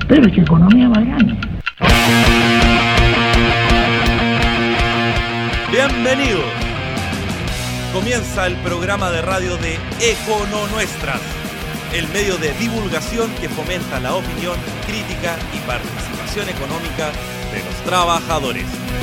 Pero es que economía más grande. Bienvenidos. Comienza el programa de radio de Econonuestras, el medio de divulgación que fomenta la opinión, crítica y participación económica de los trabajadores.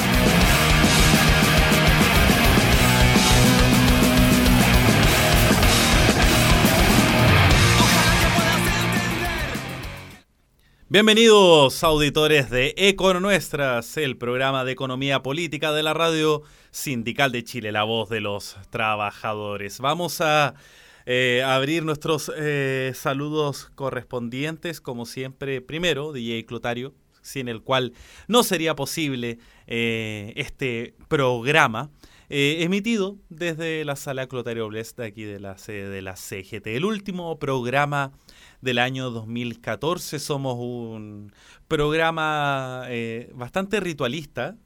Bienvenidos, auditores de Econonuestras, el programa de economía política de la Radio Sindical de Chile, la voz de los trabajadores. Vamos a abrir nuestros saludos correspondientes, como siempre. Primero, DJ Clotario, sin el cual no sería posible este programa, emitido desde la sala Clotario Blest, de aquí de la sede de la CGT. El último programa del año 2014. Somos un programa bastante ritualista,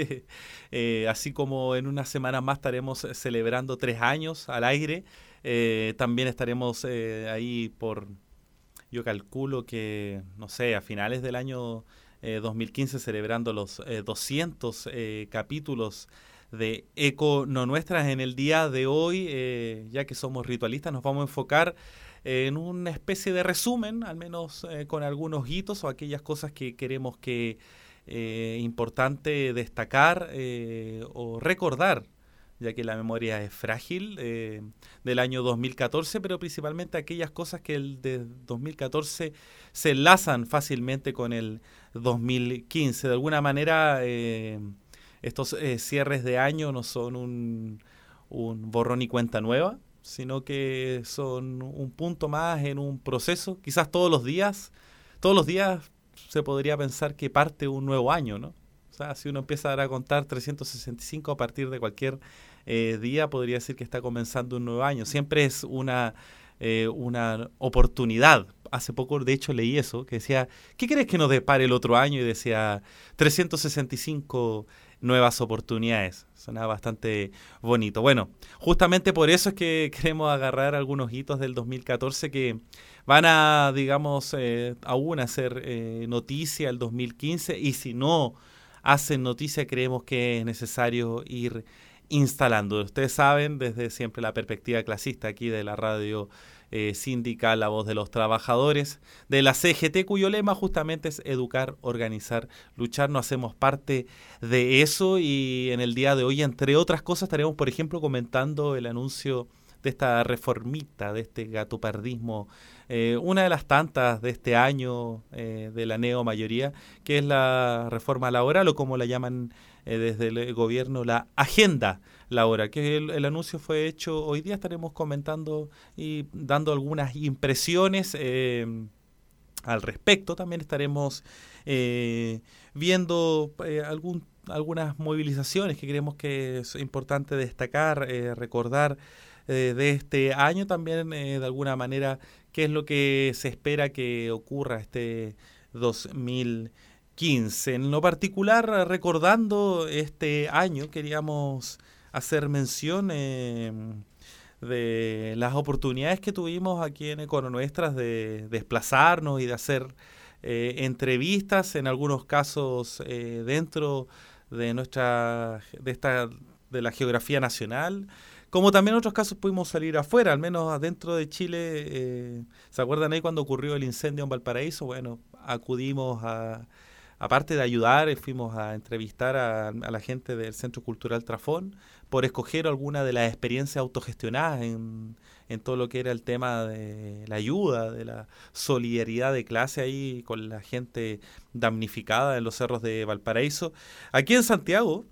así como en una semana más estaremos celebrando 3 años al aire. También estaremos ahí yo calculo que, no sé, a finales del año 2015 celebrando los 200 capítulos de Econonuestras. En el día de hoy, ya que somos ritualistas, nos vamos a enfocar en una especie de resumen, al menos con algunos hitos o aquellas cosas que queremos que importante destacar o recordar, ya que la memoria es frágil, del año 2014, pero principalmente aquellas cosas que el de 2014 se enlazan fácilmente con el 2015. De alguna manera, estos cierres de año no son un borrón y cuenta nueva, sino que son un punto más en un proceso. Quizás todos los días se podría pensar que parte un nuevo año, ¿no? O sea, si uno empieza a contar 365 a partir de cualquier día, podría decir que está comenzando un nuevo año. Siempre es una oportunidad. Hace poco, de hecho, leí eso, que decía, ¿qué crees que nos depare el otro año? Y decía, 365 nuevas oportunidades. Sonaba bastante bonito. Bueno, justamente por eso es que queremos agarrar algunos hitos del 2014 que van a, digamos, aún hacer noticia el 2015, y si no hacen noticia, creemos que es necesario ir instalando. Ustedes saben, desde siempre la perspectiva clasista aquí de la radio sindical, la voz de los trabajadores, de la CGT, cuyo lema justamente es educar, organizar, luchar. No hacemos parte de eso, y en el día de hoy, entre otras cosas, estaremos, por ejemplo, comentando el anuncio de esta reformita, de este gatopardismo, una de las tantas de este año de la neomayoría, que es la reforma laboral, o como la llaman desde el gobierno, la agenda laboral, que el anuncio fue hecho. Hoy día estaremos comentando y dando algunas impresiones al respecto. También estaremos viendo algunas movilizaciones que creemos que es importante destacar, recordar de este año. También de alguna manera qué es lo que se espera que ocurra este 2015. En lo particular, recordando este año, queríamos hacer mención de las oportunidades que tuvimos aquí en Econonuestras de desplazarnos y de hacer entrevistas, en algunos casos dentro de de la geografía nacional, como también en otros casos pudimos salir afuera, al menos adentro de Chile. ¿Se acuerdan ahí cuando ocurrió el incendio en Valparaíso? Bueno, acudimos aparte de ayudar, fuimos a entrevistar a la gente del Centro Cultural Trafón, por escoger alguna de las experiencias autogestionadas en todo lo que era el tema de la ayuda, de la solidaridad de clase ahí con la gente damnificada en los cerros de Valparaíso. Aquí en Santiago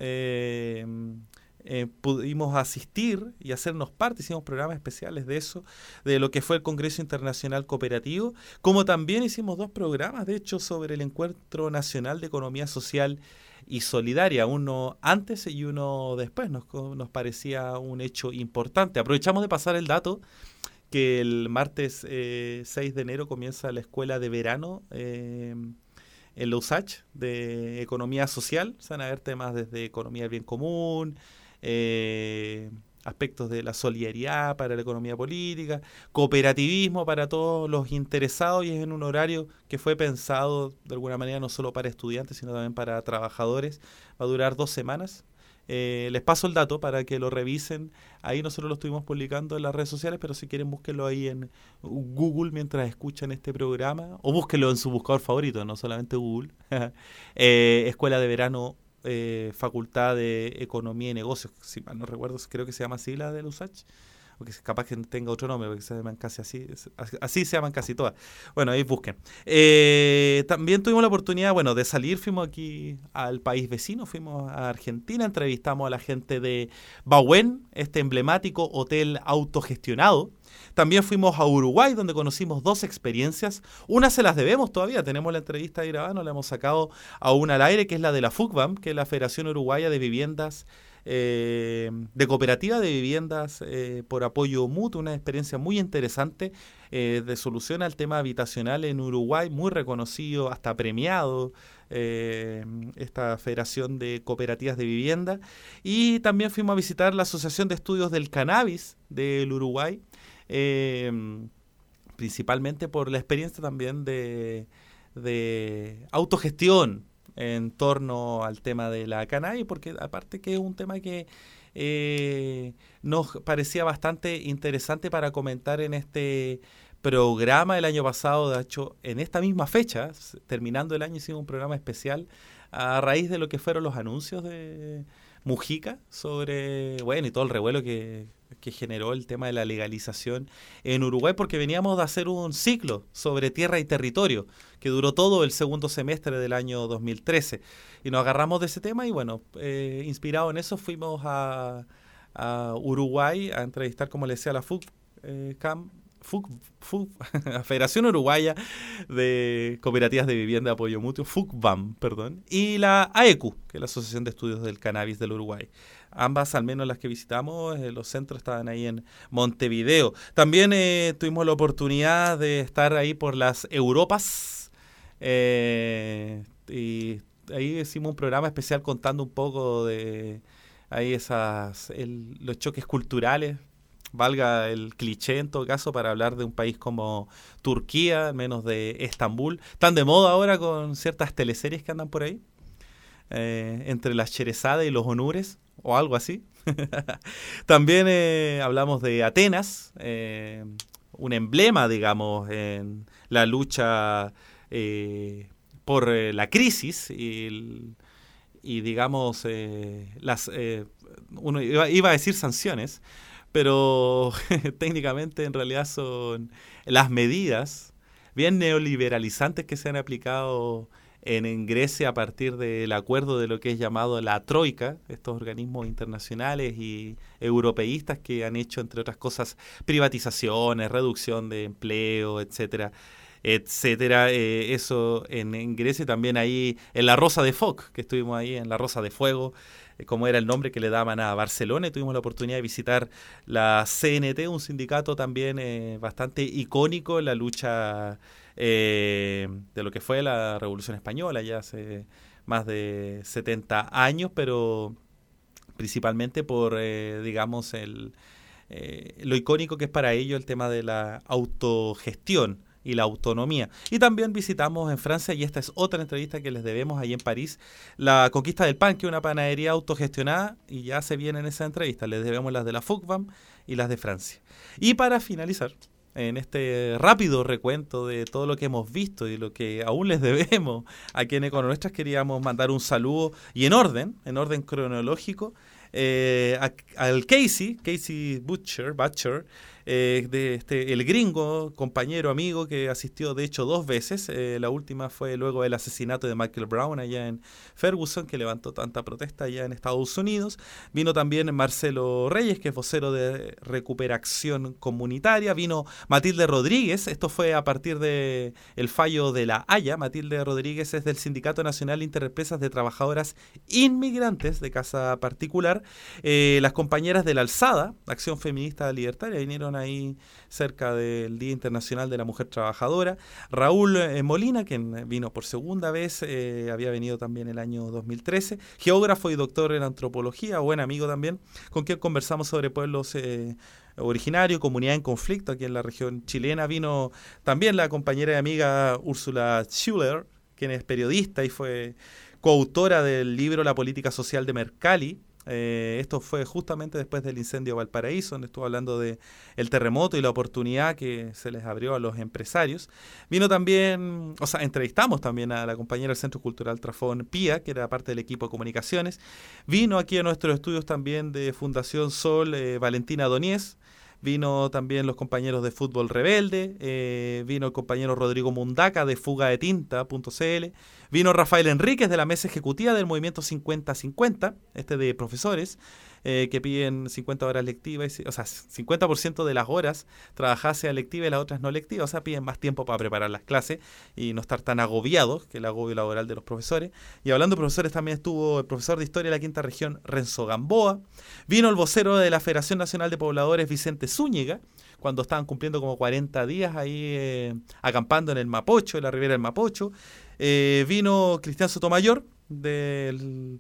pudimos asistir y hacernos parte, hicimos programas especiales de eso, de lo que fue el Congreso Internacional Cooperativo, como también hicimos 2 programas, de hecho, sobre el Encuentro Nacional de Economía Social y Solidaria, uno antes y uno después. Nos parecía un hecho importante. Aprovechamos de pasar el dato que el martes 6 de enero comienza la escuela de verano en la USACH de Economía Social. Se van a ver temas desde economía del bien común, aspectos de la solidaridad para la economía política, cooperativismo para todos los interesados, y es en un horario que fue pensado de alguna manera no solo para estudiantes, sino también para trabajadores. Va a durar 2 semanas. Les paso el dato para que lo revisen. Ahí nosotros lo estuvimos publicando en las redes sociales, pero si quieren búsquenlo ahí en Google mientras escuchan este programa, o búsquenlo en su buscador favorito, no solamente Google. Escuela de Verano, Facultad de Economía y Negocios, si mal no recuerdo, creo que se llama así la de la USACH, o que capaz que tenga otro nombre, porque se llaman casi así se llaman casi todas. Bueno, ahí busquen. También tuvimos la oportunidad, bueno, de salir, fuimos aquí al país vecino, fuimos a Argentina, entrevistamos a la gente de Bauen, este emblemático hotel autogestionado. También fuimos a Uruguay, donde conocimos 2 experiencias. Una se las debemos todavía, tenemos la entrevista ahí grabada, nos la hemos sacado aún al aire, que es la de la FUCBAM, que es la Federación Uruguaya de Viviendas, de Cooperativa de Viviendas por Apoyo Mutuo, una experiencia muy interesante de solución al tema habitacional en Uruguay, muy reconocido, hasta premiado, esta Federación de Cooperativas de Vivienda. Y también fuimos a visitar la Asociación de Estudios del Cannabis del Uruguay, principalmente por la experiencia también de autogestión en torno al tema de la cannabis, porque aparte que es un tema que nos parecía bastante interesante para comentar en este programa el año pasado. De hecho, en esta misma fecha, terminando el año, hicimos un programa especial a raíz de lo que fueron los anuncios de Mujica sobre, bueno, y todo el revuelo que generó el tema de la legalización en Uruguay, porque veníamos de hacer un ciclo sobre tierra y territorio que duró todo el segundo semestre del año 2013, y nos agarramos de ese tema y bueno, inspirado en eso fuimos a Uruguay a entrevistar, como les decía, a la la Federación Uruguaya de Cooperativas de Vivienda de Apoyo Mutuo, FUCBAM, perdón, y la AECU, que es la Asociación de Estudios del Cannabis del Uruguay. Ambas, al menos las que visitamos, los centros estaban ahí en Montevideo. También tuvimos la oportunidad de estar ahí por las Europas, y ahí hicimos un programa especial contando un poco de ahí los choques culturales, valga el cliché en todo caso, para hablar de un país como Turquía, al menos de Estambul, tan de moda ahora con ciertas teleseries que andan por ahí, entre las Sherezadas y los Onures, o algo así. También hablamos de Atenas, un emblema, digamos, en la lucha por la crisis y digamos, uno iba a decir sanciones, pero técnicamente en realidad son las medidas bien neoliberalizantes que se han aplicado en Grecia a partir del acuerdo de lo que es llamado la Troika, estos organismos internacionales y europeístas que han hecho, entre otras cosas, privatizaciones, reducción de empleo, etcétera, etcétera. Eso en Grecia, también ahí en la Rosa de Foc, que estuvimos ahí en la Rosa de Fuego, como era el nombre que le daban a Barcelona, y tuvimos la oportunidad de visitar la CNT, un sindicato también bastante icónico en la lucha de lo que fue la Revolución Española, ya hace más de 70 años, pero principalmente por, digamos, lo icónico que es para ello el tema de la autogestión y la autonomía. Y también visitamos en Francia, y esta es otra entrevista que les debemos ahí en París, la Conquista del Pan, que es una panadería autogestionada, y ya se viene en esa entrevista. Les debemos las de la FUCBAM y las de Francia. Y para finalizar, en este rápido recuento de todo lo que hemos visto y lo que aún les debemos aquí en Econonuestras, queríamos mandar un saludo, y en orden cronológico, al Casey Butcher, el gringo, compañero, amigo, que asistió de hecho 2 veces. La última fue luego del asesinato de Michael Brown allá en Ferguson, que levantó tanta protesta allá en Estados Unidos. Vino también Marcelo Reyes, que es vocero de Recuperación Comunitaria. Vino Matilde Rodríguez, esto fue a partir del fallo de la Haya. Matilde Rodríguez es del Sindicato Nacional Interempresas de Trabajadoras Inmigrantes de Casa Particular. Las compañeras de la Alzada, Acción Feminista Libertaria, vinieron estuvieron ahí cerca del Día Internacional de la Mujer Trabajadora. Raúl Molina, quien vino por segunda vez, había venido también el año 2013, geógrafo y doctor en antropología, buen amigo también, con quien conversamos sobre pueblos originarios, comunidad en conflicto aquí en la región chilena. Vino también la compañera y amiga Úrsula Schuller, quien es periodista y fue coautora del libro La política social de Mercalli. Esto fue justamente después del incendio de Valparaíso, donde estuvo hablando de el terremoto y la oportunidad que se les abrió a los empresarios. Vino también, entrevistamos también a la compañera del Centro Cultural Trafón Pía, que era parte del equipo de comunicaciones. Vino aquí a nuestros estudios también de Fundación Sol Valentina Doniés. Vino también los compañeros de Fútbol Rebelde, vino el compañero Rodrigo Mundaca de fugadetinta.cl, vino Rafael Enríquez de la mesa ejecutiva del movimiento 50-50, de profesores, que piden 50 horas lectivas, 50% de las horas trabajadas sea lectiva y las otras no lectivas, piden más tiempo para preparar las clases y no estar tan agobiados, que el agobio laboral de los profesores. Y hablando de profesores, también estuvo el profesor de Historia de la Quinta Región, Renzo Gamboa. Vino el vocero de la Federación Nacional de Pobladores, Vicente Zúñiga, cuando estaban cumpliendo como 40 días ahí acampando en el Mapocho, en la ribera del Mapocho. Vino Cristian Sotomayor, del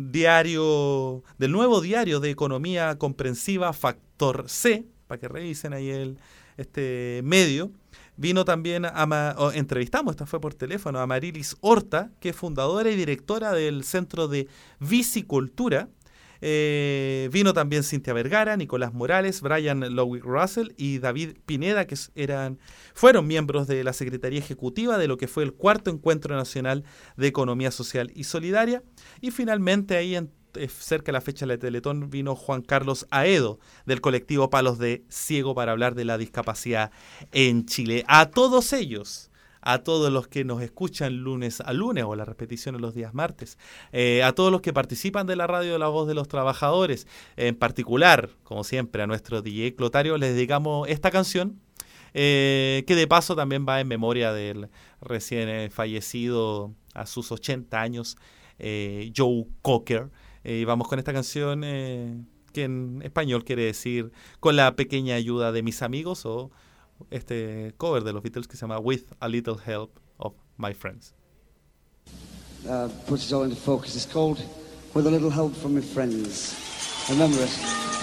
nuevo diario de economía comprensiva Factor C, para que revisen ahí este medio. Vino también, entrevistamos, esta fue por teléfono, a Marilis Horta, que es fundadora y directora del Centro de Vicicultura. Vino también Cintia Vergara, Nicolás Morales, Brian Lowick Russell y David Pineda, que fueron miembros de la Secretaría Ejecutiva de lo que fue el 4º Encuentro Nacional de Economía Social y Solidaria. Y finalmente ahí cerca de la fecha de la Teletón vino Juan Carlos Aedo del colectivo Palos de Ciego para hablar de la discapacidad en Chile. A todos ellos, a todos los que nos escuchan lunes a lunes o la repetición en los días martes, a todos los que participan de la radio de La Voz de los Trabajadores, en particular, como siempre, a nuestro DJ Clotario, les dedicamos esta canción, que de paso también va en memoria del recién fallecido a sus 80 años, Joe Cocker. Y vamos con esta canción que en español quiere decir con la pequeña ayuda de mis amigos, o este cover de los Beatles que se llama With a Little Help of My Friends. Puts it all into focus. It's called With a Little Help from My Friends. Remember it.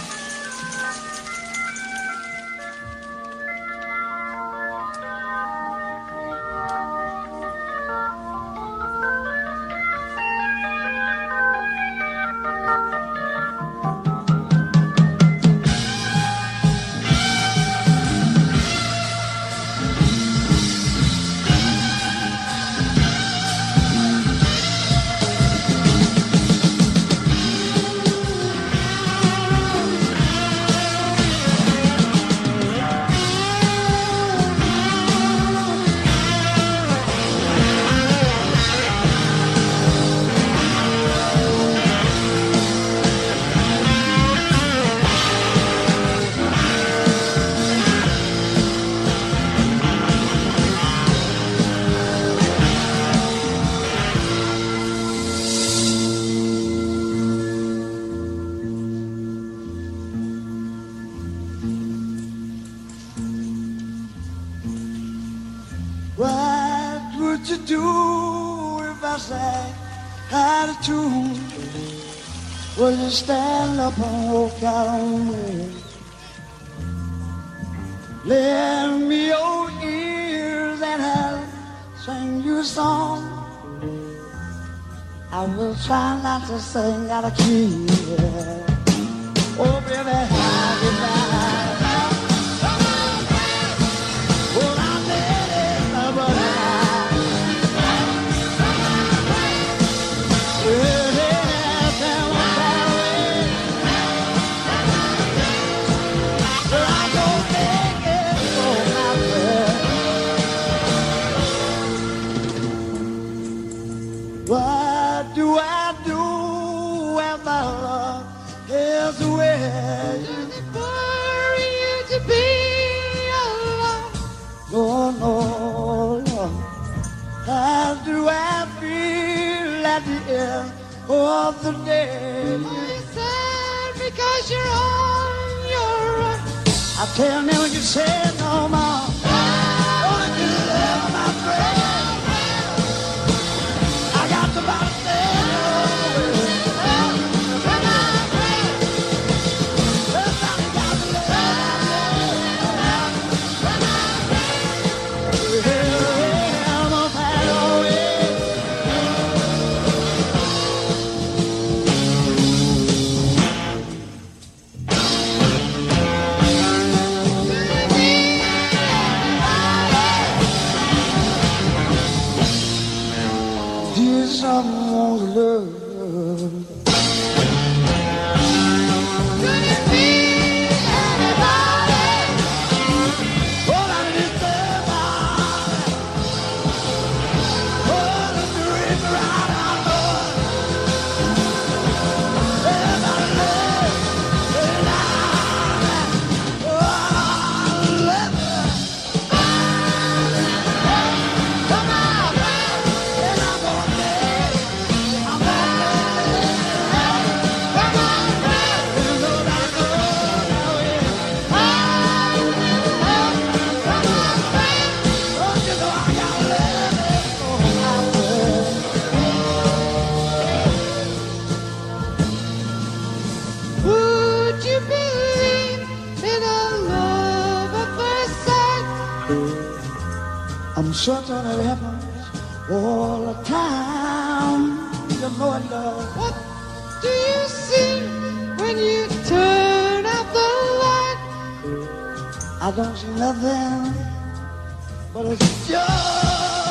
Will you stand up and walk out on me? Lend me your ears and I'll sing you a song. I will try not to sing out of key. Oh, baby, I'll be back. Well, I'm ready, but what do I do when my love is away? It's for you to be alone. Oh, no, no. How do I feel at the end of the day? It's sad because you're on your own. I tell them you say no more. Don't you love my friend? I got to buy someone's love. Could it be anybody? All I need is somebody. Oh, the dream right out there. Everybody loves it now. Oh, I love it. Come on, and I'm gonna I'm certain it happens all the time. You know it does. What do you see when you turn out the light? I don't see nothing, but it's just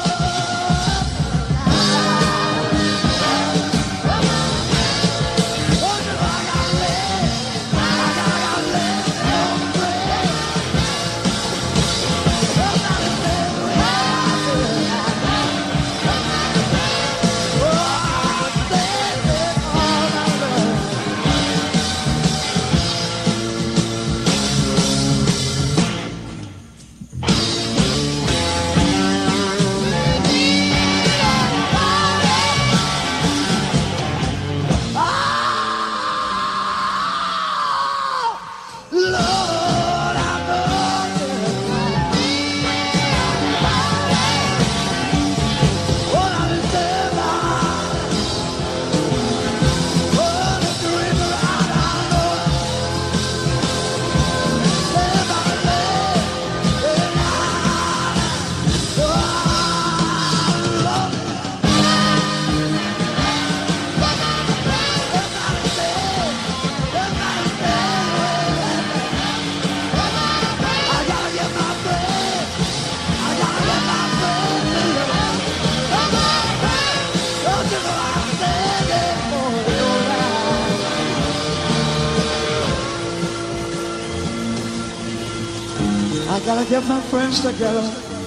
I gotta get my friends together.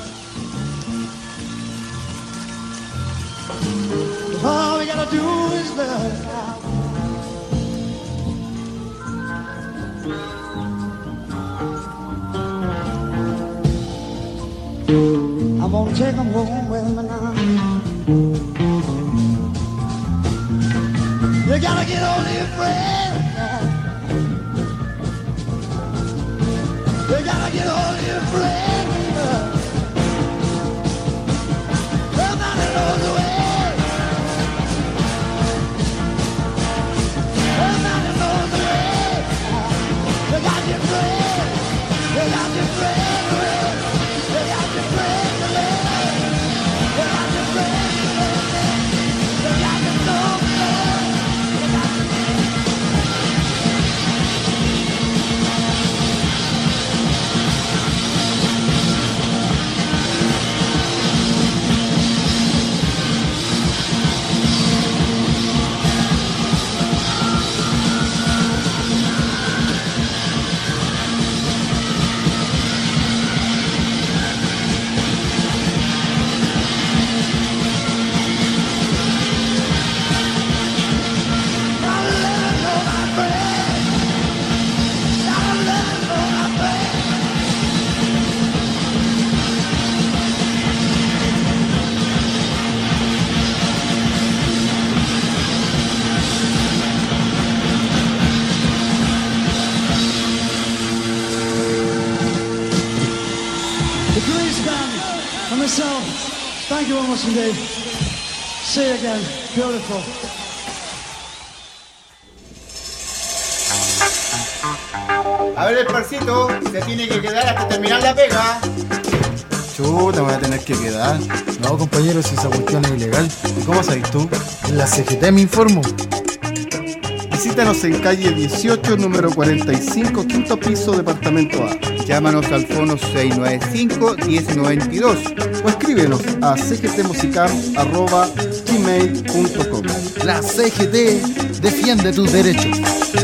All we gotta do is love. I'm gonna take them home with me now. You gotta get all your friends. You gotta get all your friends. Nobody knows the way. Nobody knows the way. You got your friends. You got your friends. You got your friends. You got your friends. You got your friends. Thank you very much indeed. See you again. Beautiful. A ver, el parcito, se tiene que quedar hasta terminar la pega. Chuta, me voy a tener que quedar. No, compañero, si esa cuestión es ilegal. ¿Y cómo sabes tú? En la CGT me informo. Visítanos en calle 18, número 45, quinto piso, departamento A. Llámanos al fono 695-1092 o escríbenos a cgtmusicam@gmail.com. La CGT defiende tus derechos.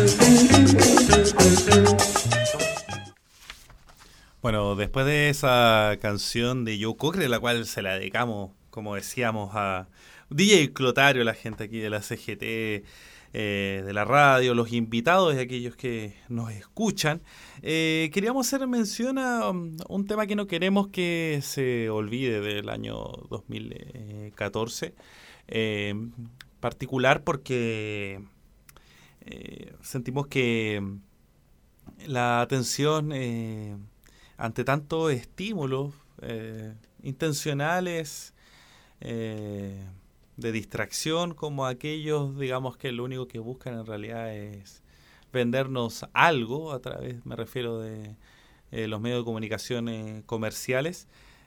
Bueno, después de esa canción de Joe Cocker, la cual se la dedicamos, como decíamos, a DJ Clotario, la gente aquí de la CGT, de la radio, los invitados y aquellos que nos escuchan, queríamos hacer mención a un tema que no queremos que se olvide del año 2014, particular porque sentimos que la atención ante tantos estímulos intencionales de distracción como aquellos, digamos, que lo único que buscan en realidad es vendernos algo a través, me refiero de los medios de comunicación comerciales.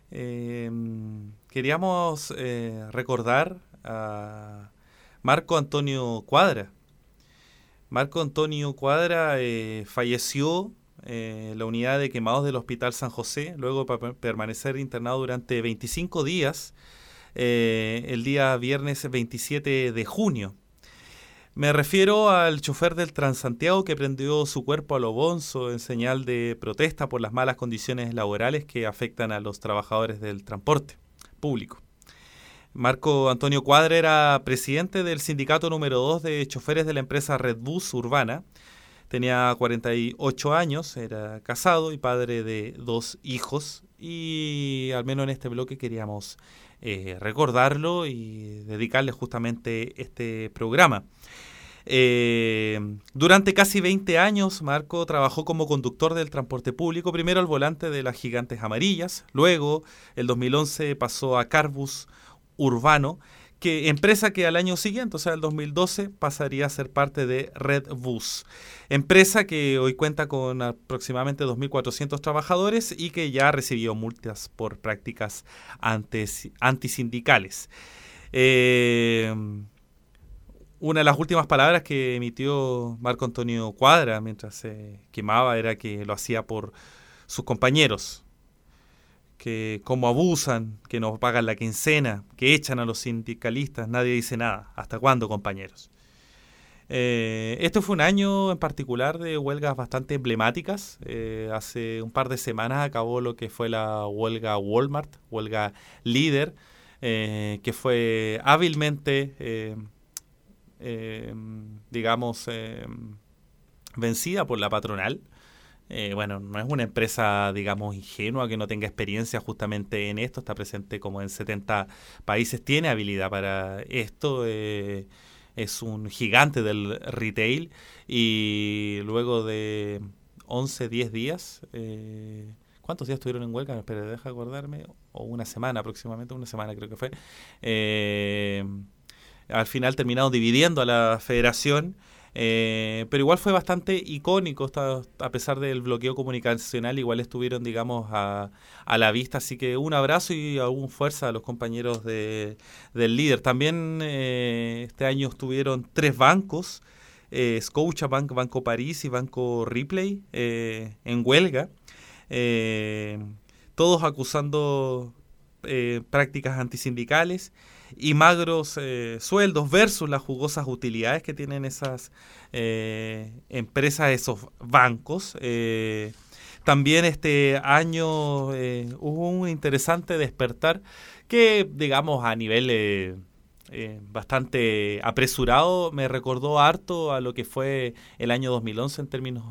Queríamos recordar a Marco Antonio Cuadra. Marco Antonio Cuadra falleció en la unidad de quemados del Hospital San José, luego de permanecer internado durante 25 días, el día viernes 27 de junio. Me refiero al chofer del Transantiago que prendió su cuerpo a lo bonzo en señal de protesta por las malas condiciones laborales que afectan a los trabajadores del transporte público. Marco Antonio Cuadra era presidente del sindicato número 2 de choferes de la empresa Redbus Urbana. Tenía 48 años, era casado y padre de 2 hijos. Y al menos en este bloque queríamos recordarlo y dedicarle justamente este programa. Durante casi 20 años, Marco trabajó como conductor del transporte público, primero al volante de las Gigantes Amarillas, luego, el 2011, pasó a Carbus Urbano, empresa que al año siguiente, o sea, el 2012, pasaría a ser parte de Redbus, empresa que hoy cuenta con aproximadamente 2.400 trabajadores y que ya recibió multas por prácticas antisindicales. Una de las últimas palabras que emitió Marco Antonio Cuadra mientras se quemaba era que lo hacía por sus compañeros, que cómo abusan, que no pagan la quincena, que echan a los sindicalistas, nadie dice nada. ¿Hasta cuándo, compañeros? Este fue un año en particular de huelgas bastante emblemáticas. Hace un par de semanas acabó lo que fue la huelga Walmart, huelga líder, que fue hábilmente, vencida por la patronal. Bueno, no es una empresa, digamos, ingenua que no tenga experiencia justamente en esto, está presente como en 70 países, tiene habilidad para esto, es un gigante del retail y luego de 10 días, ¿cuántos días estuvieron en huelga? Espera, deja acordarme, o una semana aproximadamente, una semana creo que fue, al final terminaron dividiendo a la federación. Pero igual fue bastante icónico, a pesar del bloqueo comunicacional, igual estuvieron, digamos, a la vista, así que un abrazo y aún fuerza a los compañeros del líder. También este año estuvieron 3 bancos, Scotiabank, Banco París y Banco Ripley, en huelga, todos acusando prácticas antisindicales y magros sueldos versus las jugosas utilidades que tienen esas empresas, esos bancos. También este año hubo un interesante despertar que, digamos, a nivel bastante apresurado, me recordó harto a lo que fue el año 2011 en términos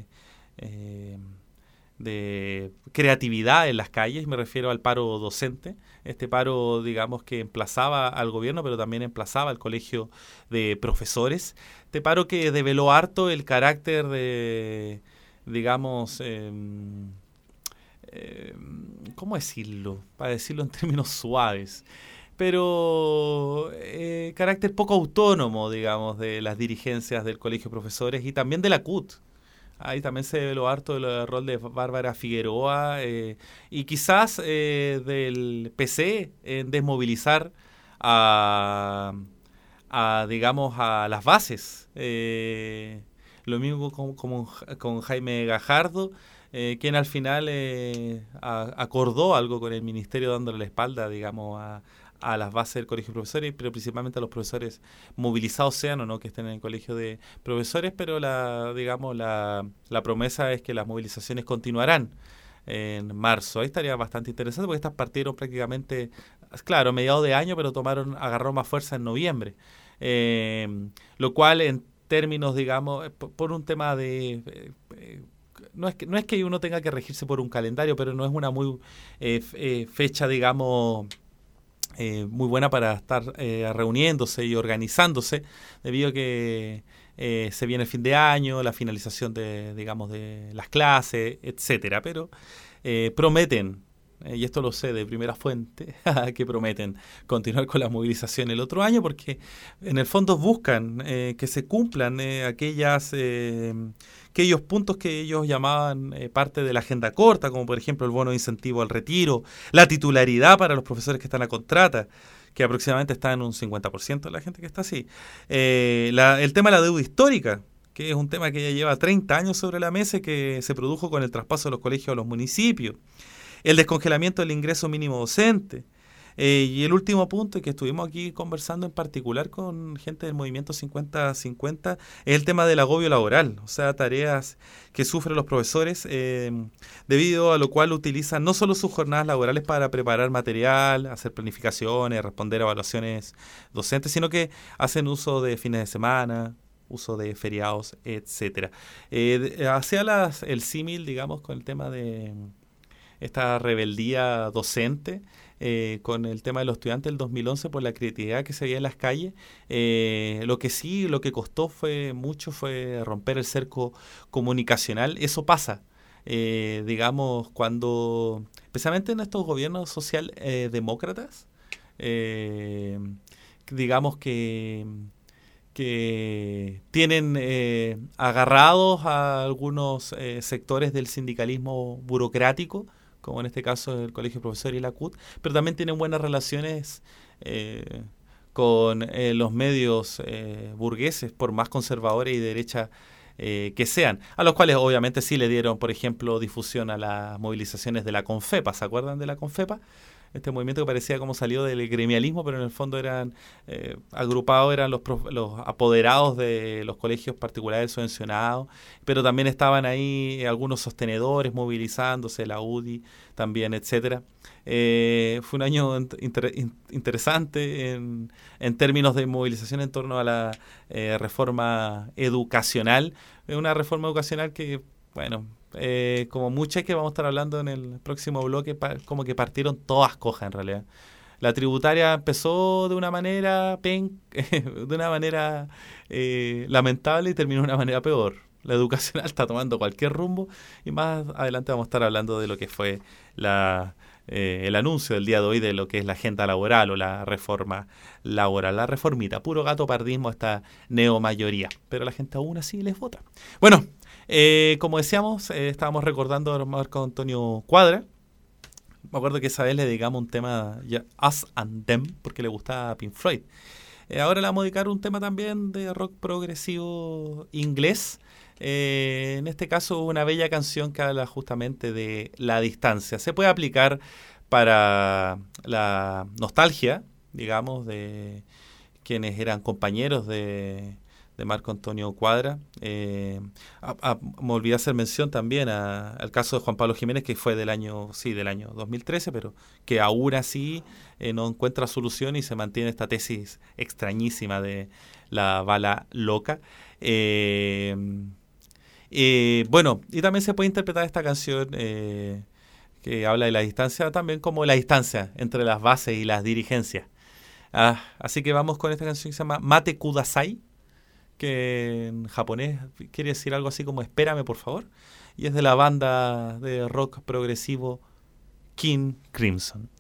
de creatividad en las calles. Me refiero al paro docente, este paro, digamos, que emplazaba al gobierno, pero también emplazaba al colegio de profesores, este paro que develó harto el carácter de, digamos, ¿cómo decirlo? Para decirlo en términos suaves, pero carácter poco autónomo, digamos, de las dirigencias del Colegio de Profesores y también de la CUT. Ahí también se ve lo harto del rol de Bárbara Figueroa y quizás del PC en desmovilizar digamos, a las bases. Lo mismo con Jaime Gajardo, quien al final acordó algo con el ministerio dándole la espalda, digamos, a las bases del Colegio de Profesores, pero principalmente a los profesores movilizados sean o no que estén en el Colegio de Profesores, pero la promesa es que las movilizaciones continuarán en marzo. Ahí estaría bastante interesante porque estas partieron prácticamente, claro, a mediados de año, pero agarró más fuerza en noviembre. Lo cual en términos, digamos, por un tema de... no es que uno tenga que regirse por un calendario, pero no es una muy fecha, digamos... muy buena para estar reuniéndose y organizándose, debido a que se viene el fin de año, la finalización de las clases, etcétera, pero prometen, y esto lo sé de primera fuente, que prometen continuar con la movilización el otro año, porque en el fondo buscan que se cumplan aquellos puntos que ellos llamaban parte de la agenda corta, como por ejemplo el bono de incentivo al retiro, la titularidad para los profesores que están a contrata, que aproximadamente está en un 50% de la gente que está así. El tema de la deuda histórica, que es un tema que ya lleva 30 años sobre la mesa y que se produjo con el traspaso de los colegios a los municipios. El descongelamiento del ingreso mínimo docente. Y el último punto, que estuvimos aquí conversando en particular con gente del movimiento 50-50, es el tema del agobio laboral, o sea, tareas que sufren los profesores, debido a lo cual utilizan no solo sus jornadas laborales para preparar material, hacer planificaciones, responder a evaluaciones docentes, sino que hacen uso de fines de semana, uso de feriados, etcétera. Hacía el símil, digamos, con el tema de esta rebeldía docente, con el tema de los estudiantes del 2011 por la creatividad que se veía en las calles. Lo que costó fue romper el cerco comunicacional. Eso pasa, digamos, cuando, especialmente en estos gobiernos socialdemócratas, digamos que tienen agarrados a algunos sectores del sindicalismo burocrático, como en este caso el Colegio de Profesores y la CUT, pero también tienen buenas relaciones con los medios burgueses, por más conservadores y de derecha que sean, a los cuales obviamente sí le dieron, por ejemplo, difusión a las movilizaciones de la CONFEPA. ¿Se acuerdan de la CONFEPA? Este movimiento que parecía como salió del gremialismo, pero en el fondo eran agrupados, eran los apoderados de los colegios particulares subvencionados, pero también estaban ahí algunos sostenedores movilizándose, la UDI también, etcétera. Fue un año interesante en términos de movilización en torno a la reforma educacional, una reforma educacional que, bueno, como muchas que vamos a estar hablando en el próximo bloque, como que partieron todas cojas en realidad. La tributaria empezó de una manera lamentable y terminó de una manera peor. La educacional está tomando cualquier rumbo y más adelante vamos a estar hablando de lo que fue el anuncio del día de hoy de lo que es la agenda laboral o la reforma laboral, la reformita, puro gato pardismo esta neomayoría, pero la gente aún así les vota. Bueno, como decíamos, estábamos recordando a Marco Antonio Cuadra. Me acuerdo que esa vez le dedicamos un tema, Us and Them, porque le gustaba Pink Floyd. Ahora le vamos a dedicar un tema también de rock progresivo inglés. En este caso, una bella canción que habla justamente de la distancia. Se puede aplicar para la nostalgia, digamos, de quienes eran compañeros de Marco Antonio Cuadra. Me olvidé hacer mención también al caso de Juan Pablo Jiménez, que fue del año 2013, pero que aún así no encuentra solución y se mantiene esta tesis extrañísima de la bala loca. Bueno, y también se puede interpretar esta canción que habla de la distancia también como la distancia entre las bases y las dirigencias. Así que vamos con esta canción que se llama Mate Kudasai, que en japonés quiere decir algo así como espérame por favor, y es de la banda de rock progresivo King Crimson.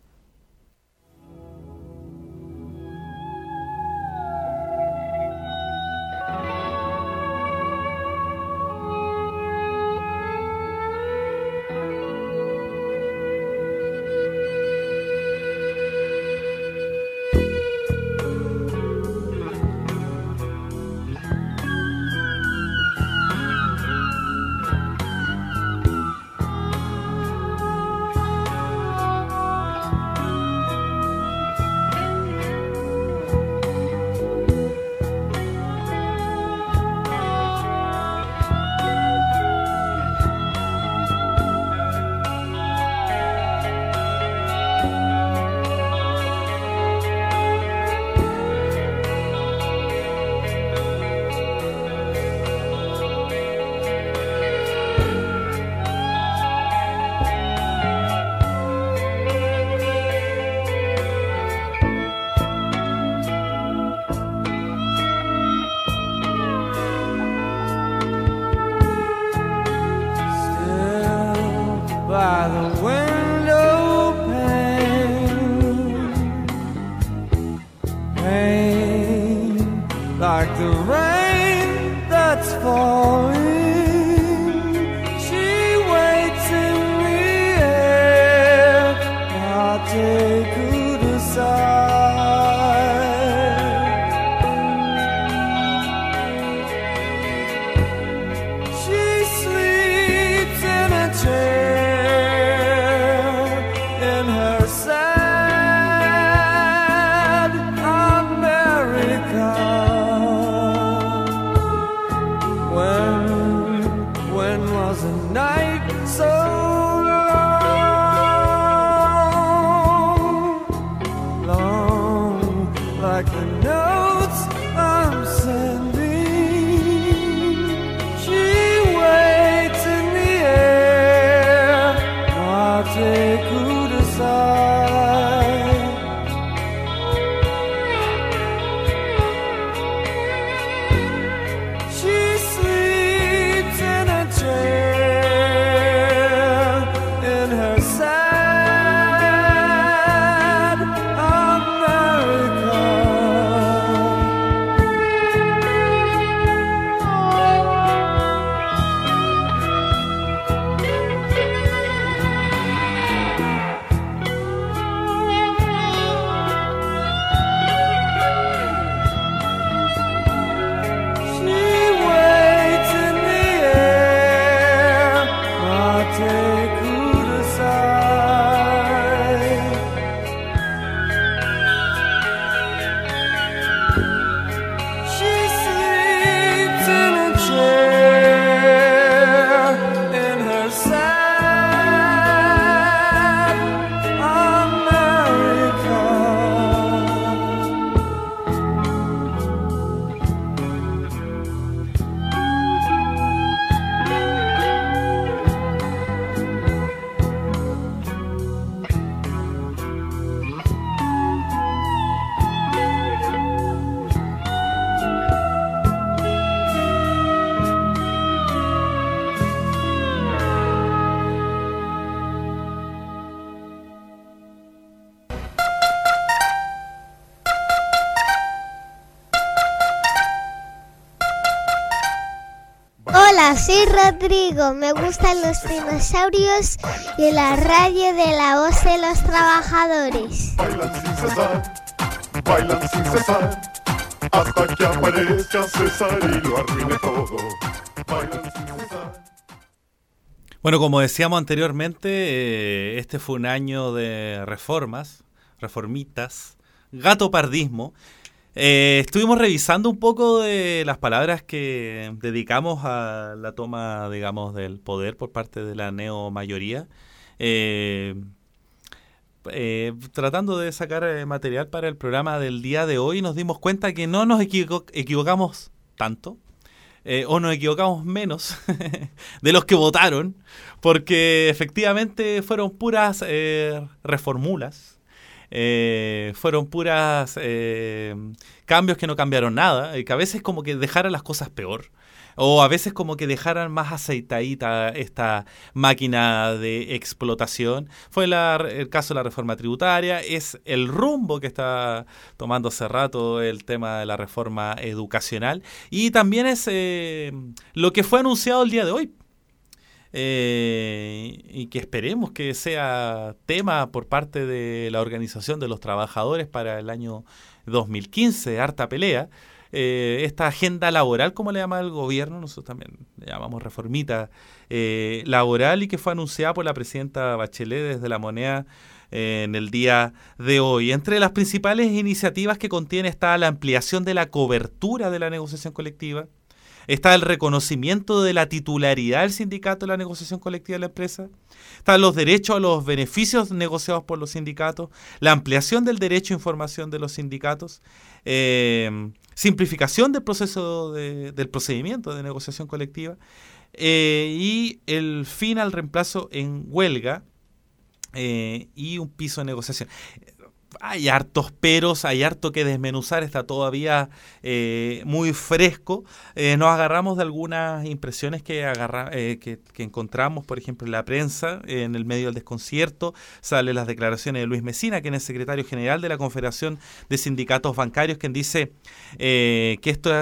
By the window pane, rain like the rain that's falling. She waits in the air, I'll take her to side. She sleeps in a chair. Hola, soy Rodrigo, me gustan los dinosaurios y la radio de la voz de los trabajadores. Bailan sin cesar, hasta que aparezca César y lo arruine todo. Bailan sin cesar. Bueno, como decíamos anteriormente, este fue un año de reformitas, gatopardismo. Estuvimos revisando un poco de las palabras que dedicamos a la toma, digamos, del poder por parte de la neomayoría, tratando de sacar material para el programa del día de hoy. Nos dimos cuenta que no nos equivocamos tanto, o nos equivocamos menos de los que votaron, porque efectivamente fueron puras reformulas. fueron puras cambios que no cambiaron nada, y que a veces como que dejaran las cosas peor. O a veces como que dejaran más aceitadita esta máquina de explotación. Fue el caso de la reforma tributaria, es el rumbo que está tomando hace rato el tema de la reforma educacional, y también es lo que fue anunciado el día de hoy. Y que esperemos que sea tema por parte de la Organización de los Trabajadores para el año 2015, harta pelea. Esta agenda laboral, como le llama el gobierno, nosotros también le llamamos reformita laboral, y que fue anunciada por la presidenta Bachelet desde La Moneda en el día de hoy. Entre las principales iniciativas que contiene está la ampliación de la cobertura de la negociación colectiva, está el reconocimiento de la titularidad del sindicato en la negociación colectiva de la empresa, están los derechos a los beneficios negociados por los sindicatos, la ampliación del derecho a información de los sindicatos, simplificación del proceso del procedimiento de negociación colectiva, y el fin al reemplazo en huelga, y un piso de negociación. Hay hartos peros, hay harto que desmenuzar, está todavía muy fresco. Nos agarramos de algunas impresiones que encontramos, por ejemplo, en la prensa, en el medio del desconcierto. Salen las declaraciones de Luis Mesina, quien es secretario general de la Confederación de Sindicatos Bancarios, quien dice que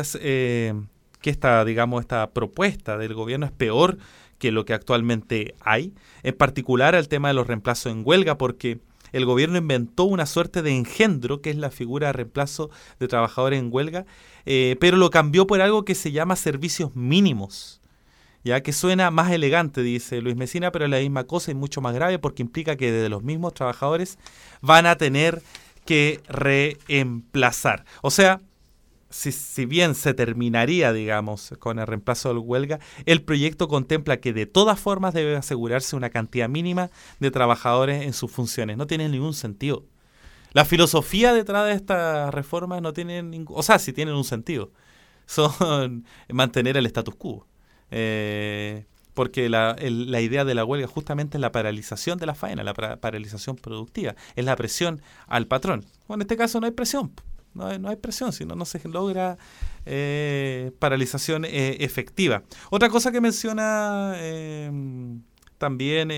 esta propuesta del gobierno es peor que lo que actualmente hay. En particular, el tema de los reemplazos en huelga, porque el gobierno inventó una suerte de engendro, que es la figura de reemplazo de trabajadores en huelga, pero lo cambió por algo que se llama servicios mínimos, ya que suena más elegante, dice Luis Mesina, pero es la misma cosa y mucho más grave, porque implica que desde los mismos trabajadores van a tener que reemplazar. O sea, si bien se terminaría, digamos, con el reemplazo de la huelga, el proyecto contempla que de todas formas debe asegurarse una cantidad mínima de trabajadores en sus funciones. No tiene ningún sentido. La filosofía detrás de estas reformas no tiene ningún... O sea, sí tienen un sentido. Son mantener el status quo. Porque la idea de la huelga justamente es la paralización de la faena, la paralización productiva. Es la presión al patrón. Bueno, en este caso no hay presión. No hay presión, sino no se logra paralización efectiva. Otra cosa que menciona también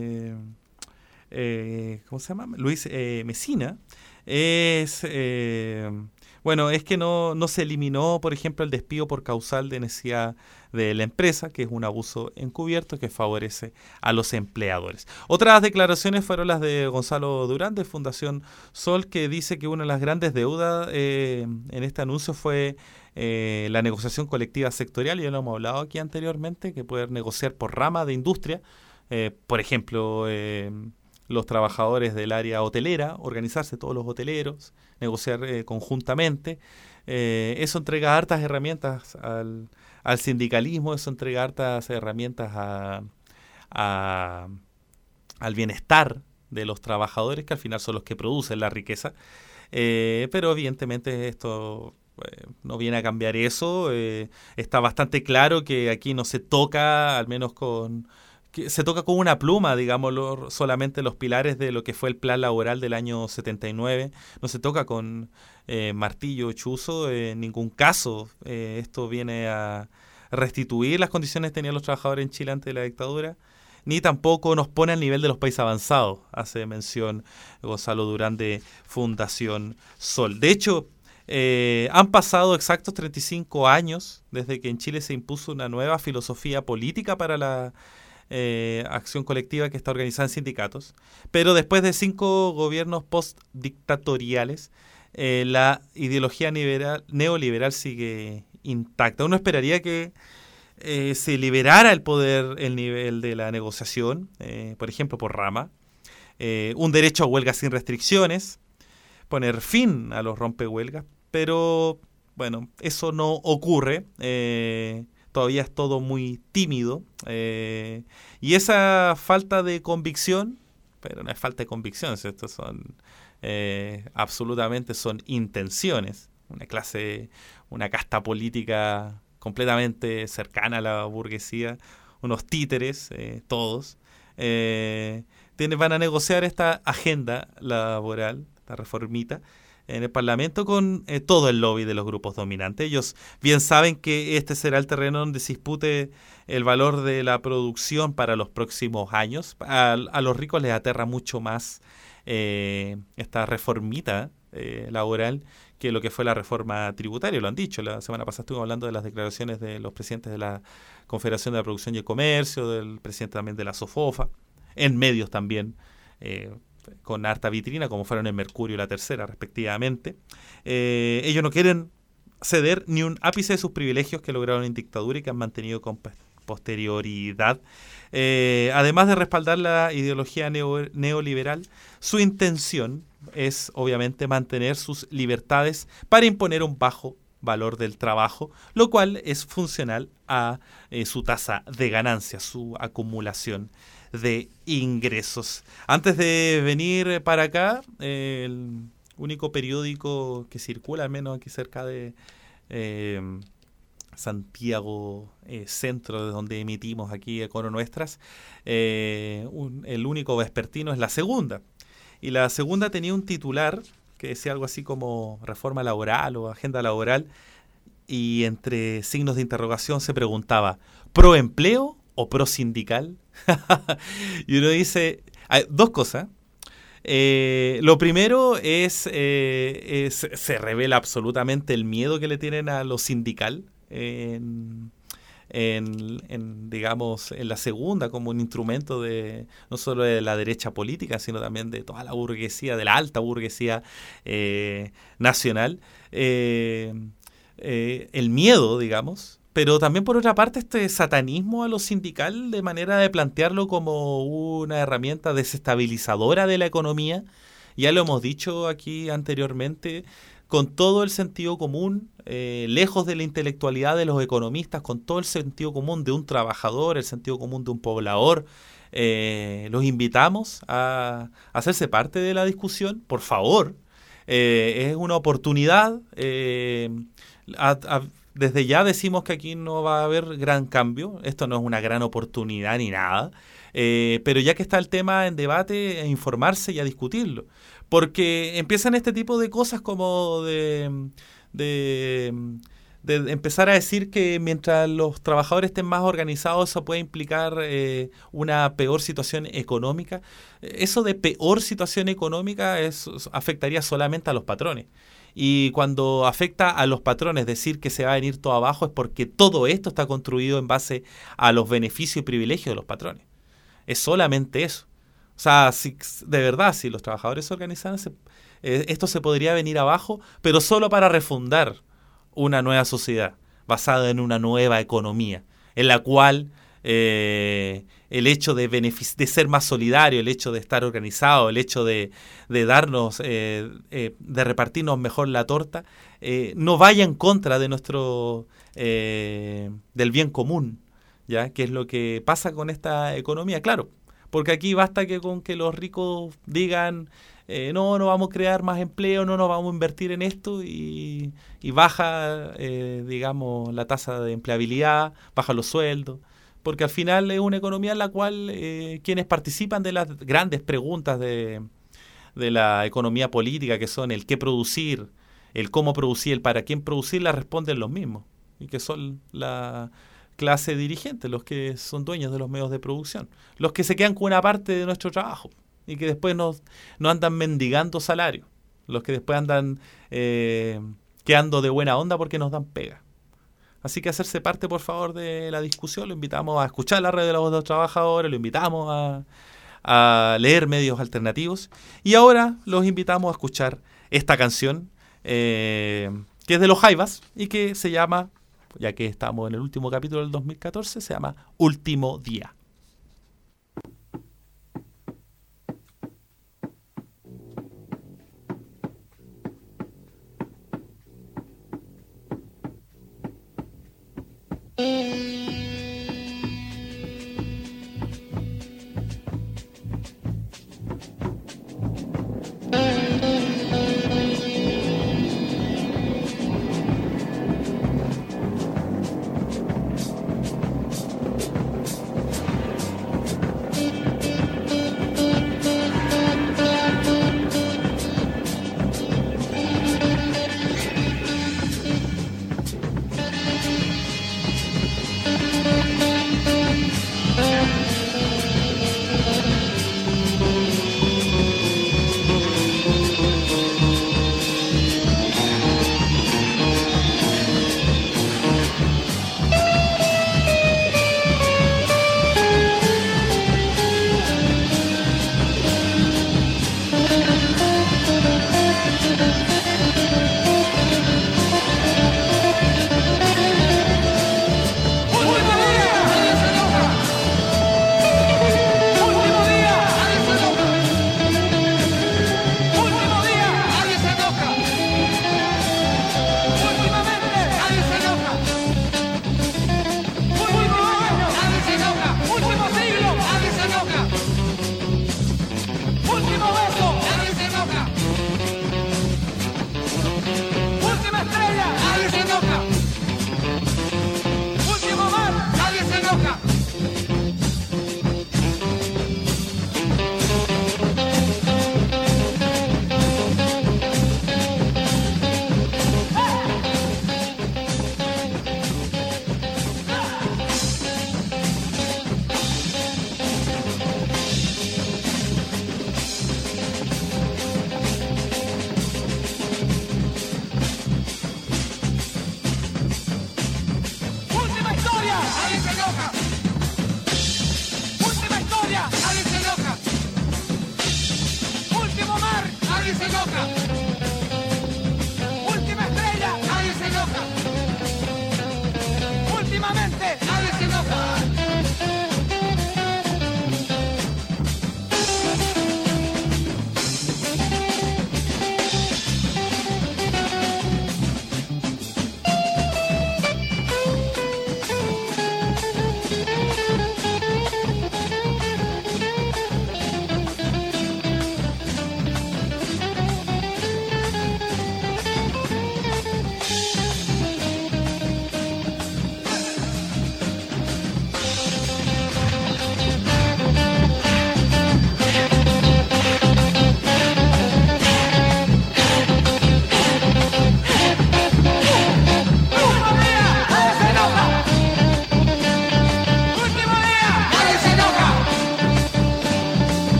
¿cómo se llama? Luis Mesina es es que no se eliminó, por ejemplo, el despido por causal de necesidad de la empresa, que es un abuso encubierto que favorece a los empleadores. Otras declaraciones fueron las de Gonzalo Durán, de Fundación Sol, que dice que una de las grandes deudas en este anuncio fue la negociación colectiva sectorial. Ya lo hemos hablado aquí anteriormente, que poder negociar por rama de industria, por ejemplo, los trabajadores del área hotelera, organizarse todos los hoteleros, negociar conjuntamente. Eso entrega hartas herramientas al sindicalismo, eso entrega hartas herramientas al bienestar de los trabajadores, que al final son los que producen la riqueza. Pero evidentemente esto no viene a cambiar eso. Está bastante claro que aquí no se toca, al menos se toca con una pluma, digámoslo, solamente los pilares de lo que fue el plan laboral del año 79. No se toca con martillo chuzo en ningún caso. Esto viene a restituir las condiciones que tenían los trabajadores en Chile antes de la dictadura, ni tampoco nos pone al nivel de los países avanzados, hace mención Gonzalo Durán de Fundación Sol. De hecho, han pasado exactos 35 años desde que en Chile se impuso una nueva filosofía política para la acción colectiva que está organizada en sindicatos, pero después de 5 gobiernos post-dictatoriales, la ideología neoliberal sigue intacta. Uno esperaría que se liberara el nivel de la negociación, por ejemplo, por rama, un derecho a huelga sin restricciones, poner fin a los rompehuelgas, pero bueno, eso no ocurre. Todavía es todo muy tímido, y esa falta de convicción, pero no es falta de convicción, estos son absolutamente son intenciones, una casta política completamente cercana a la burguesía, unos títeres, todos, van a negociar esta agenda laboral esta reformita en el Parlamento con todo el lobby de los grupos dominantes. Ellos bien saben que este será el terreno donde se dispute el valor de la producción para los próximos años. A los ricos les aterra mucho más esta reformita laboral que lo que fue la reforma tributaria. Lo han dicho, la semana pasada estuvimos hablando de las declaraciones de los presidentes de la Confederación de la Producción y el Comercio, del presidente también de la SOFOFA, en medios también, con harta vitrina, como fueron en Mercurio y La Tercera, respectivamente. Ellos no quieren ceder ni un ápice de sus privilegios que lograron en dictadura y que han mantenido con posterioridad. Además de respaldar la ideología neoliberal, su intención es obviamente mantener sus libertades para imponer un bajo valor del trabajo, lo cual es funcional a su tasa de ganancia, su acumulación de ingresos. Antes de venir para acá, el único periódico que circula, al menos aquí cerca de Santiago Centro, de donde emitimos aquí Econo Nuestras, el único vespertino es La Segunda. Y La Segunda tenía un titular que decía algo así como reforma laboral o agenda laboral, y entre signos de interrogación se preguntaba, ¿pro empleo o pro sindical? Y uno dice, hay dos cosas. Lo primero es se revela absolutamente el miedo que le tienen a lo sindical digamos, en La Segunda, como un instrumento de no solo de la derecha política, sino también de toda la burguesía, de la alta burguesía nacional. El miedo, digamos, pero también por otra parte este satanismo a lo sindical, de manera de plantearlo como una herramienta desestabilizadora de la economía. Ya lo hemos dicho aquí anteriormente, con todo el sentido común, lejos de la intelectualidad de los economistas, con todo el sentido común de un trabajador, el sentido común de un poblador. Los invitamos a hacerse parte de la discusión, por favor. Es una oportunidad. Desde ya decimos que aquí no va a haber gran cambio. Esto no es una gran oportunidad ni nada. Pero ya que está el tema en debate, a informarse y a discutirlo. Porque empiezan este tipo de cosas como de empezar a decir que mientras los trabajadores estén más organizados, eso puede implicar una peor situación económica. Eso de peor situación económica afectaría solamente a los patrones. Y cuando afecta a los patrones decir que se va a venir todo abajo, es porque todo esto está construido en base a los beneficios y privilegios de los patrones. Es solamente eso. O sea, de verdad, si los trabajadores se organizaran, esto se podría venir abajo, pero solo para refundar una nueva sociedad basada en una nueva economía, en la cual el hecho de ser más solidario, el hecho de estar organizado, el hecho de darnos, de repartirnos mejor la torta, no vaya en contra de nuestro del bien común, ¿ya? Que es lo que pasa con esta economía, claro. Porque aquí basta que con que los ricos digan no vamos a crear más empleo, no nos vamos a invertir en esto y baja, digamos, la tasa de empleabilidad, baja los sueldos. Porque al final es una economía en la cual quienes participan de las grandes preguntas de la economía política, que son el qué producir, el cómo producir, el para quién producir, las responden los mismos. Y que son la clase dirigente, los que son dueños de los medios de producción, los que se quedan con una parte de nuestro trabajo y que después no andan mendigando salario, los que después andan quedando de buena onda porque nos dan pega. Así que hacerse parte, por favor, de la discusión. Lo invitamos a escuchar la red de la voz de los trabajadores, lo invitamos a leer medios alternativos y ahora los invitamos a escuchar esta canción que es de los Jaivas y que se llama, ya que estamos en el último capítulo del 2014, se llama Último Día.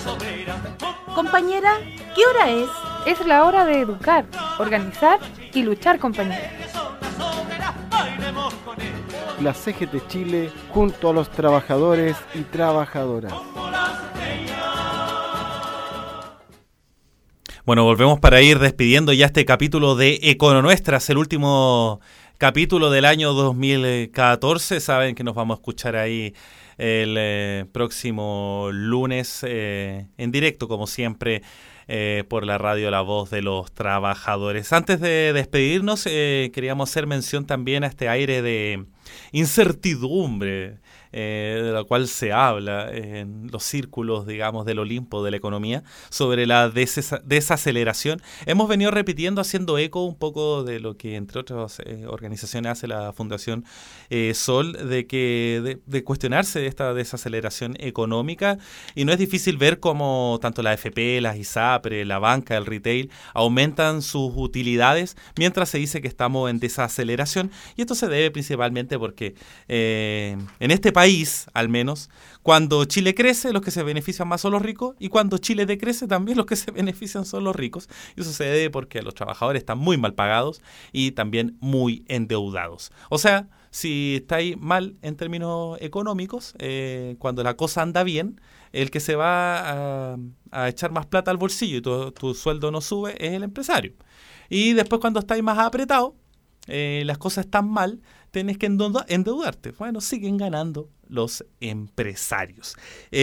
Compañera, ¿qué hora es? Es la hora de educar, organizar y luchar, compañera. La CGT Chile junto a los trabajadores y trabajadoras. Bueno, volvemos para ir despidiendo ya este capítulo de Econonuestras, el último capítulo del año 2014. Saben que nos vamos a escuchar ahí el próximo lunes en directo, como siempre, por la radio La Voz de los Trabajadores. Antes de despedirnos, queríamos hacer mención también a este aire de incertidumbre de la cual se habla en los círculos, digamos, del Olimpo de la economía, sobre la desaceleración. Hemos venido repitiendo, haciendo eco un poco de lo que, entre otras organizaciones, hace la Fundación Sol, de cuestionarse de esta desaceleración económica, y no es difícil ver cómo tanto la AFP, las ISAPRE, la banca, el retail, aumentan sus utilidades, mientras se dice que estamos en desaceleración, y esto se debe principalmente porque en este país, al menos, cuando Chile crece, los que se benefician más son los ricos, y cuando Chile decrece, también los que se benefician son los ricos. Y eso se debe porque los trabajadores están muy mal pagados y también muy endeudados. O sea, si estáis mal en términos económicos, cuando la cosa anda bien, el que se va a echar más plata al bolsillo y tu sueldo no sube es el empresario. Y después, cuando estáis más apretados, las cosas están mal, tenés que endeudarte. Bueno, siguen ganando los empresarios.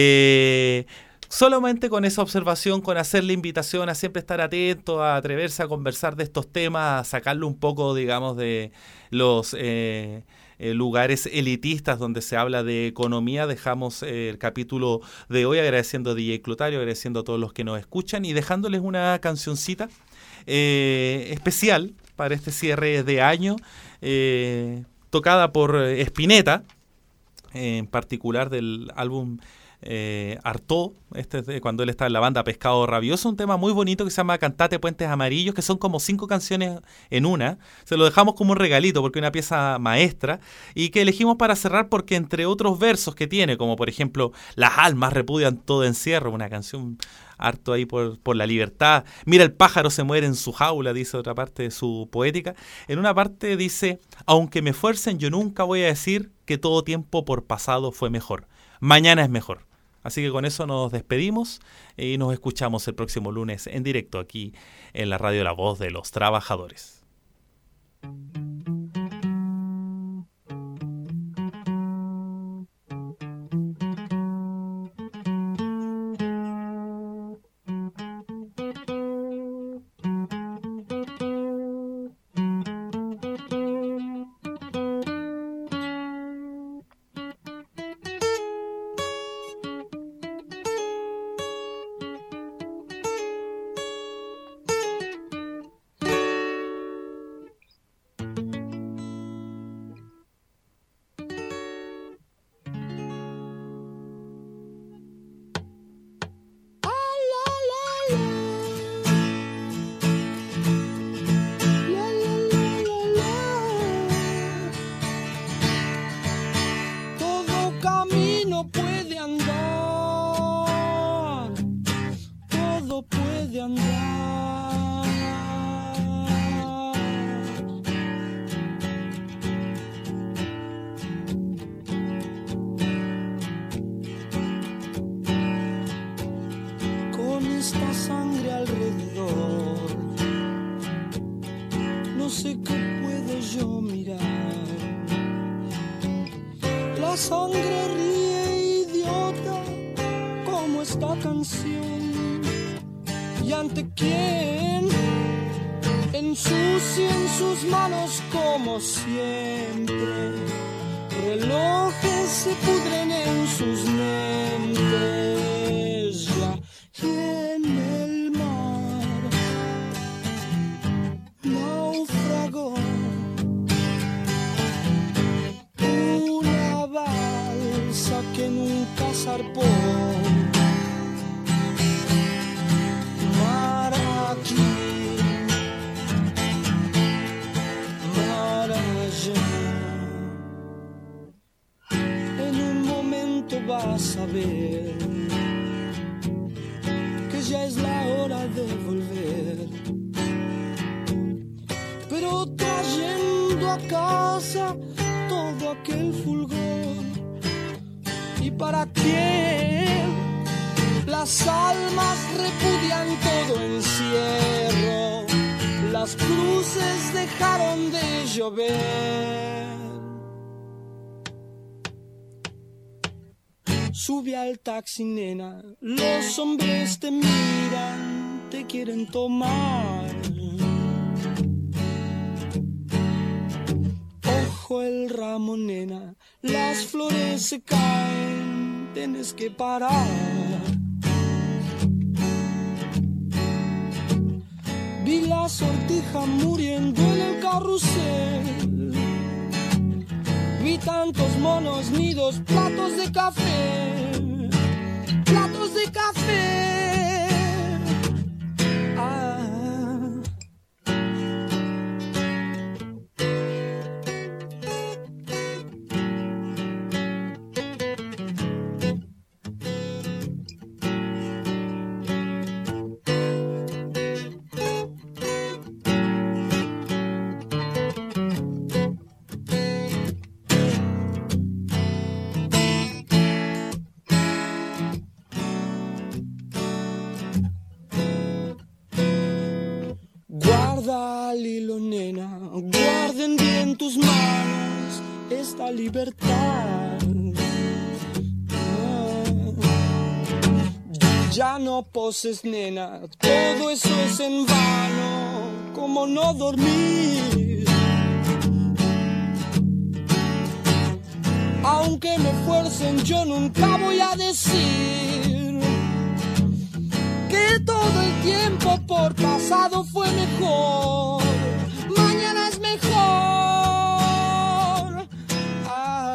Solamente con esa observación, con hacer la invitación a siempre estar atento, a atreverse a conversar de estos temas, a sacarlo un poco, digamos, de los lugares elitistas donde se habla de economía, dejamos el capítulo de hoy agradeciendo a DJ Clotario, agradeciendo a todos los que nos escuchan y dejándoles una cancioncita especial para este cierre de año, tocada por Spinetta, en particular del álbum Artaud, este es de cuando él está en la banda Pescado Rabioso, un tema muy bonito que se llama Cantate Puentes Amarillos, que son como 5 canciones en una. Se lo dejamos como un regalito porque es una pieza maestra, y que elegimos para cerrar porque, entre otros versos que tiene, como por ejemplo Las almas repudian todo encierro, una canción harto ahí por la libertad. Mira, el pájaro se muere en su jaula, dice otra parte de su poética. En una parte dice: aunque me fuercen, yo nunca voy a decir que todo tiempo por pasado fue mejor. Mañana es mejor. Así que con eso nos despedimos y nos escuchamos el próximo lunes en directo aquí en la radio La Voz de los Trabajadores. Vas a ver ya es la hora de volver. Pero trayendo a casa todo aquel fulgor. ¿Y para quién? Las almas repudian todo encierro. Las cruces dejaron de llover. Sube al taxi, nena. Los hombres te miran, te quieren tomar. Ojo el ramo, nena. Las flores se caen, tienes que parar. Vi la sortija muriendo en el carrusel. Vi tantos monos nidos, platos de café. Platos de café. Ah. Guarda al hilo, nena, guarden bien tus manos esta libertad. Ya no poses, nena, todo eso es en vano, como no dormir. Aunque me fuercen, yo nunca voy a decir que todo el tiempo por pasado fue mejor. Mañana es mejor. Ah.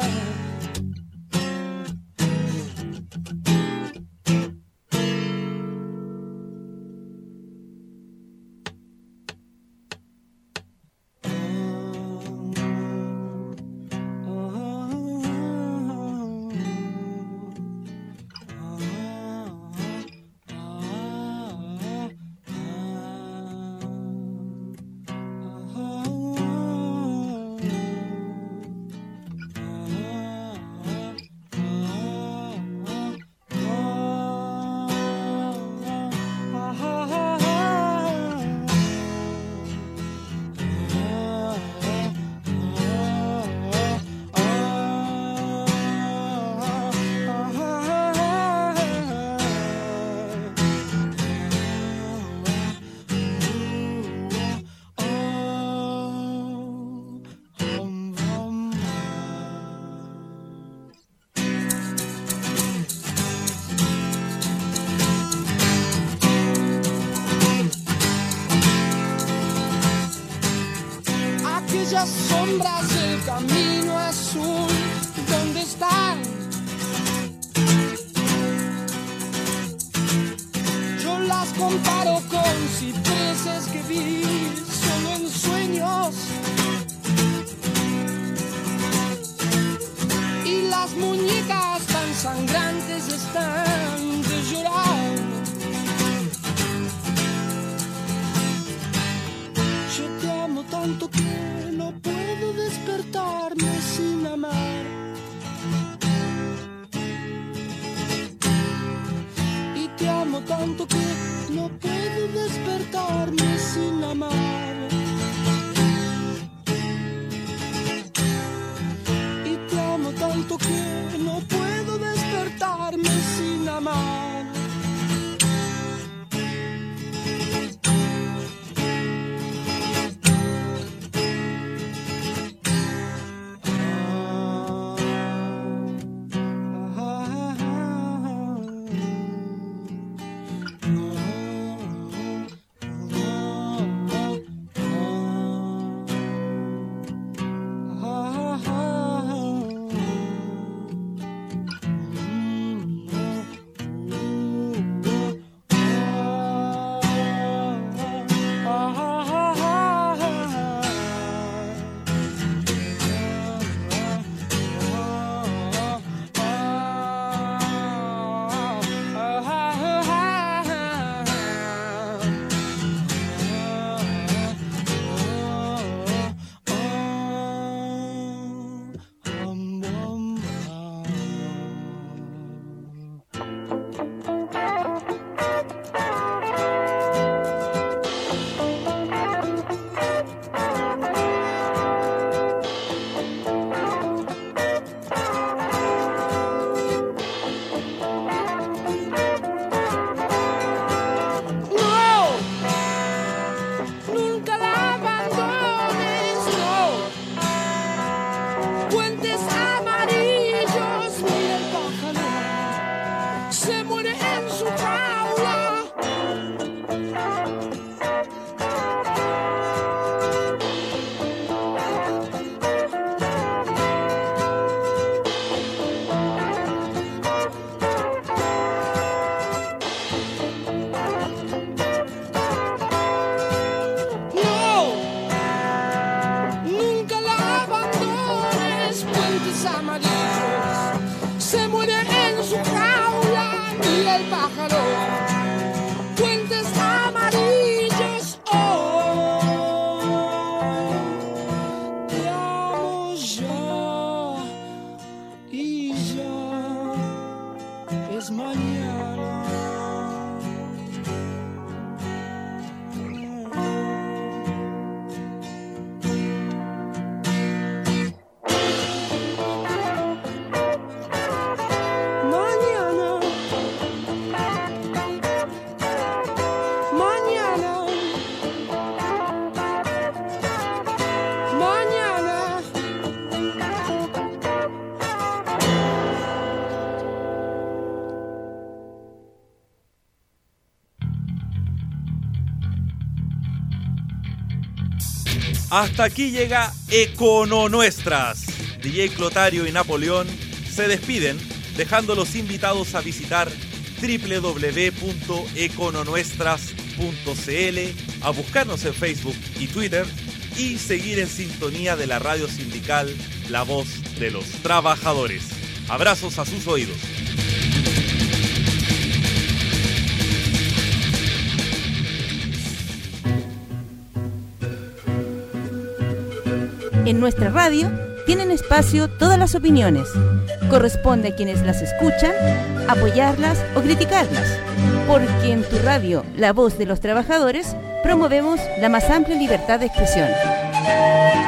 Aquellas sombras del camino azul, ¿dónde están? Yo las comparo con cipreses que vi solo en sueños. Y las muñecas tan sangrantes están de llorar. Yo te amo tanto que no puedo despertarme sin amar. Y te amo tanto que no puedo despertarme sin amar. Y te amo tanto que no puedo despertarme sin amar. Hasta aquí llega Econonuestras. DJ Clotario y Napoleón se despiden, dejando los invitados a visitar www.econonuestras.cl, a buscarnos en Facebook y Twitter y seguir en sintonía de la radio sindical La Voz de los Trabajadores. Abrazos a sus oídos. En nuestra radio tienen espacio todas las opiniones. Corresponde a quienes las escuchan apoyarlas o criticarlas, porque en tu radio, La Voz de los Trabajadores, promovemos la más amplia libertad de expresión.